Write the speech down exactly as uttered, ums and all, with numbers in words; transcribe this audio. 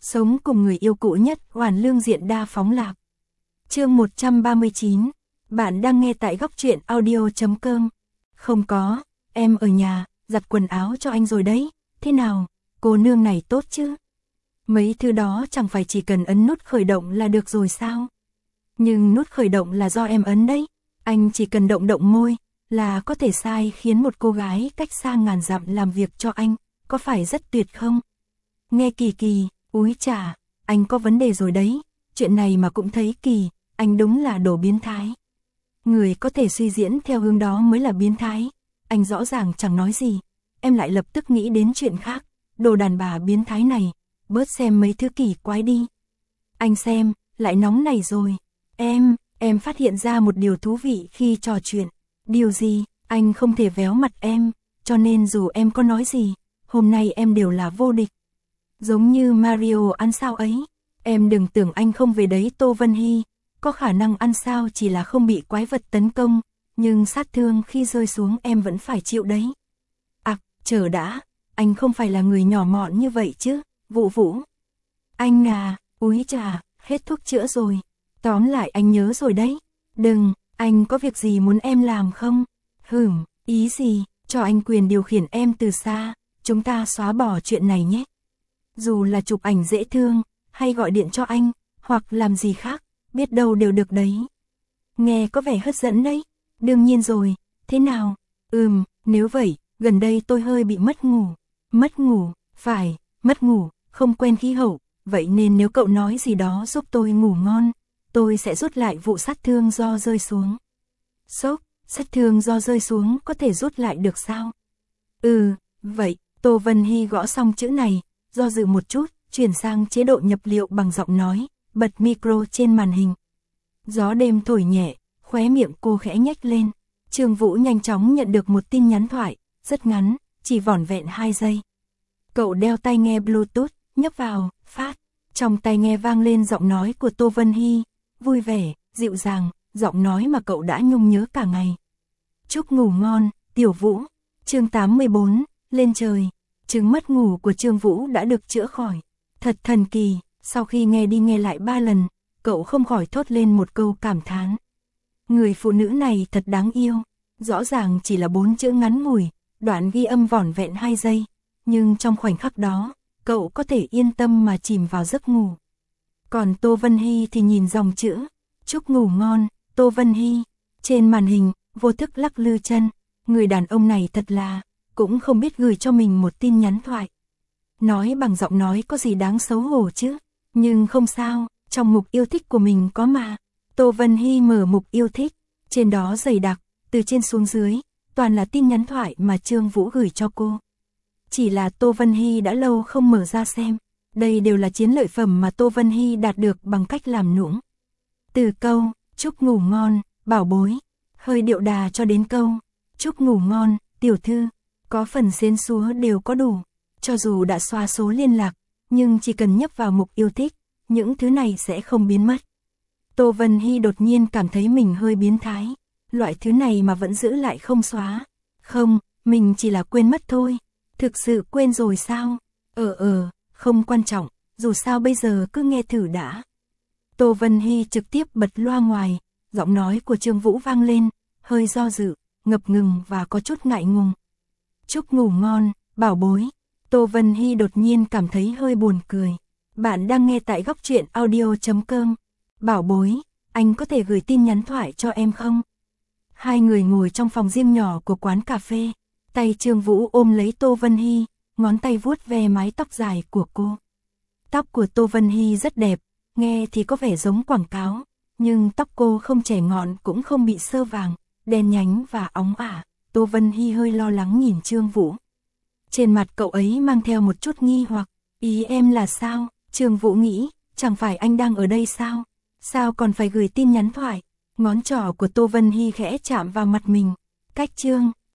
Sống cùng người yêu cũ nhất, hoàn lương diện đa phóng lạc. Chương một trăm ba mươi chín. Bạn đang nghe tại góc truyện audio chấm com. Không có, em ở nhà, giặt quần áo cho anh rồi đấy. Thế nào, cô nương này tốt chứ? Mấy thứ đó chẳng phải chỉ cần ấn nút khởi động là được rồi sao? Nhưng nút khởi động là do em ấn đấy. Anh chỉ cần động động môi là có thể sai khiến một cô gái cách xa ngàn dặm làm việc cho anh, có phải rất tuyệt không? Nghe kỳ kỳ, úi chà, anh có vấn đề rồi đấy, chuyện này mà cũng thấy kỳ, anh đúng là đồ biến thái. Người có thể suy diễn theo hướng đó mới là biến thái, anh rõ ràng chẳng nói gì, em lại lập tức nghĩ đến chuyện khác, đồ đàn bà biến thái này, bớt xem mấy thứ kỳ quái đi. Anh xem, lại nóng này rồi, em, em phát hiện ra một điều thú vị khi trò chuyện. Điều gì? Anh không thể véo mặt em, cho nên dù em có nói gì, hôm nay em đều là vô địch. Giống như Mario ăn sao ấy, em đừng tưởng anh không về đấy Tô Vân Hy, có khả năng ăn sao chỉ là không bị quái vật tấn công, nhưng sát thương khi rơi xuống em vẫn phải chịu đấy. À, chờ đã, anh không phải là người nhỏ mọn như vậy chứ, Vũ Vũ. Anh à, úi chà, hết thuốc chữa rồi, tóm lại anh nhớ rồi đấy, đừng. Anh có việc gì muốn em làm không? Hửm, ý gì, cho anh quyền điều khiển em từ xa, chúng ta xóa bỏ chuyện này nhé. Dù là chụp ảnh dễ thương, hay gọi điện cho anh, hoặc làm gì khác, biết đâu đều được đấy. Nghe có vẻ hấp dẫn đấy, đương nhiên rồi, thế nào? Ừm, nếu vậy, gần đây tôi hơi bị mất ngủ. Mất ngủ, phải, mất ngủ, không quen khí hậu, vậy nên nếu cậu nói gì đó giúp tôi ngủ ngon, tôi sẽ rút lại vụ sát thương do rơi xuống. Sốc, sát thương do rơi xuống có thể rút lại được sao? Ừ, vậy, Tô Vân Hy gõ xong chữ này, do dự một chút, chuyển sang chế độ nhập liệu bằng giọng nói, bật micro trên màn hình. Gió đêm thổi nhẹ, khóe miệng cô khẽ nhếch lên. Trương Vũ nhanh chóng nhận được một tin nhắn thoại, rất ngắn, chỉ vỏn vẹn hai giây. Cậu đeo tai nghe Bluetooth, nhấp vào, phát. Trong tai nghe vang lên giọng nói của Tô Vân Hy, vui vẻ, dịu dàng, giọng nói mà cậu đã nhung nhớ cả ngày. Chúc ngủ ngon, Tiểu Vũ. Chương tám mươi bốn, lên trời. Chứng mất ngủ của Trương Vũ đã được chữa khỏi. Thật thần kỳ, sau khi nghe đi nghe lại ba lần, cậu không khỏi thốt lên một câu cảm thán. Người phụ nữ này thật đáng yêu, rõ ràng chỉ là bốn chữ ngắn ngủi, đoạn ghi âm vỏn vẹn hai giây, nhưng trong khoảnh khắc đó, cậu có thể yên tâm mà chìm vào giấc ngủ. Còn Tô Vân Hy thì nhìn dòng chữ, chúc ngủ ngon, Tô Vân Hy, trên màn hình, vô thức lắc lư chân, người đàn ông này thật là, cũng không biết gửi cho mình một tin nhắn thoại. Nói bằng giọng nói có gì đáng xấu hổ chứ, nhưng không sao, trong mục yêu thích của mình có mà. Tô Vân Hy mở mục yêu thích, trên đó dày đặc, từ trên xuống dưới, toàn là tin nhắn thoại mà Trương Vũ gửi cho cô. Chỉ là Tô Vân Hy đã lâu không mở ra xem, đây đều là chiến lợi phẩm mà Tô Vân Hy đạt được bằng cách làm nũng. Từ câu, chúc ngủ ngon, bảo bối, hơi điệu đà cho đến câu, chúc ngủ ngon, tiểu thư, có phần xến xúa đều có đủ. Cho dù đã xóa số liên lạc, nhưng chỉ cần nhấp vào mục yêu thích, những thứ này sẽ không biến mất. Tô Vân Hy đột nhiên cảm thấy mình hơi biến thái, loại thứ này mà vẫn giữ lại không xóa. Không, mình chỉ là quên mất thôi. Thực sự quên rồi sao? Ờ ờ, không quan trọng, dù sao bây giờ cứ nghe thử đã. Tô Vân Hy trực tiếp bật loa ngoài, giọng nói của Trương Vũ vang lên, hơi do dự, ngập ngừng và có chút ngại ngùng. Chúc ngủ ngon, bảo bối. Tô Vân Hy đột nhiên cảm thấy hơi buồn cười. Bạn đang nghe tại góc truyện audio chấm com. Bảo bối, anh có thể gửi tin nhắn thoại cho em không? Hai người ngồi trong phòng riêng nhỏ của quán cà phê. Tay Trương Vũ ôm lấy Tô Vân Hy, ngón tay vuốt ve mái tóc dài của cô. Tóc của Tô Vân Hy rất đẹp, nghe thì có vẻ giống quảng cáo, nhưng tóc cô không chẻ ngọn cũng không bị sơ vàng, đen nhánh và óng ả. Tô Vân Hy hơi lo lắng nhìn Trương Vũ. Trên mặt cậu ấy mang theo một chút nghi hoặc, ý em là sao? Trương Vũ nghĩ, chẳng phải anh đang ở đây sao? Sao còn phải gửi tin nhắn thoại? Ngón trỏ của Tô Vân Hy khẽ chạm vào mặt mình. Cách Trương,